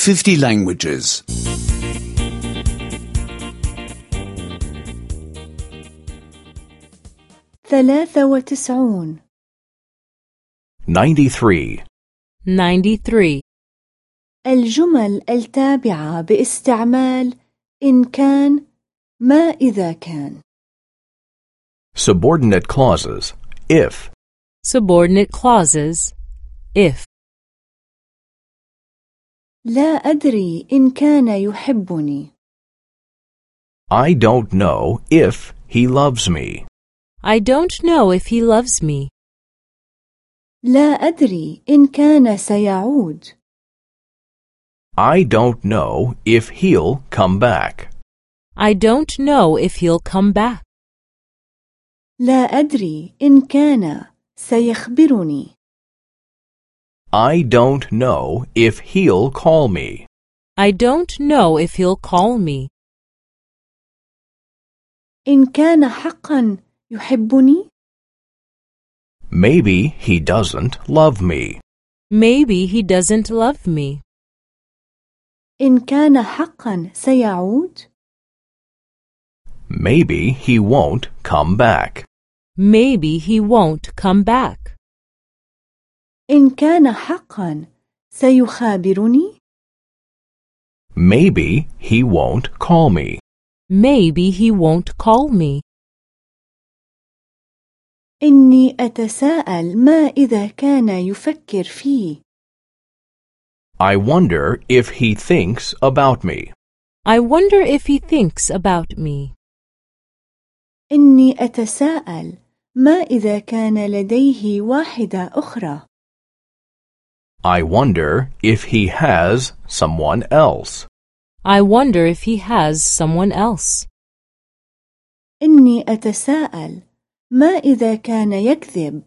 50 languages. 93 93. 93. الجمل التابعة باستعمال إن كان ما إذا كان. Subordinate clauses. If. Subordinate clauses. If. لا أدري إن كان يحبني. I don't know if he loves me. I don't know if he loves me. لا أدري إن كان سيعود. I don't know if he'll come back. I don't know if he'll come back. لا أدري إن كان سيخبرني. I don't know if he'll call me. I don't know if he'll call me. إن كان حقا يحبني. Maybe he doesn't love me. Maybe he doesn't love me. إن كان حقا سيعود. Maybe he won't come back. Maybe he won't come back. إن كان حقا سيخابرني. Maybe he won't call me. Maybe he won't call me. إني أتساءل ما إذا كان يفكر فيه. I wonder if he thinks about me. I wonder if he thinks about me. إني أتساءل ما إذا كان لديه واحدة أخرى. I wonder if he has someone else. I wonder if he has someone else. إني أتساءل ما إذا كان يكذب.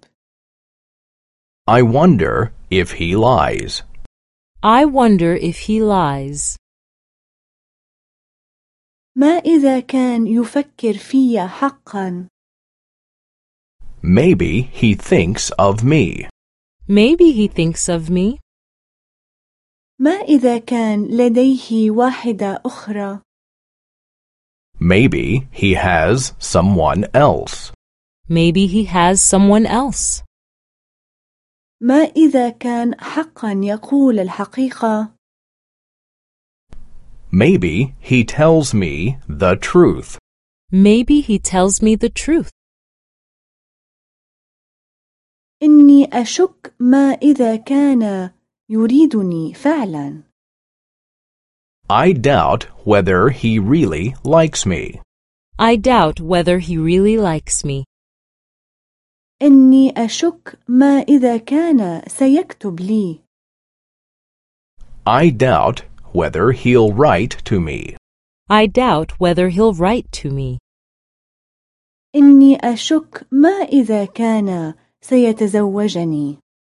I wonder if he lies. I wonder if he lies. ما إذا كان يفكر في حقا. Maybe he thinks of me. Maybe he thinks of me. ما إذا كان لديه واحدة أخرى. Maybe he has someone else. Maybe he has someone else. ما إذا كان حقا يقول الحقيقة. Maybe he tells me the truth. Maybe he tells me the truth. إني أشك ما إذا كان يريدني فعلا. I doubt whether he really likes me. I doubt whether he really likes me. إني أشك ما إذا كان سيكتب لي. I doubt whether he'll write to me. I doubt whether he'll write to me. إني أشك ما إذا كان سيتزوجني.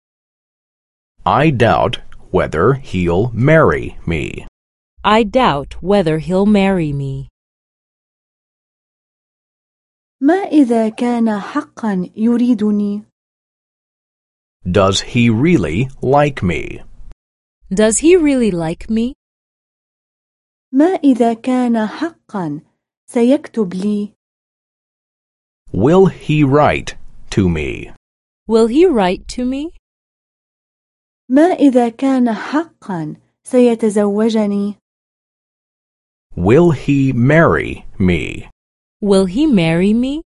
I doubt whether he'll marry me. I doubt whether he'll marry me. ما إذا كان حقا يريدني. Does he really like me? Does he really like me? ما إذا كان حقا سيكتب لي. Will he write to me? Will he write to me? ما إذا كان حقا سيتزوجني. Will he marry me? Will he marry me?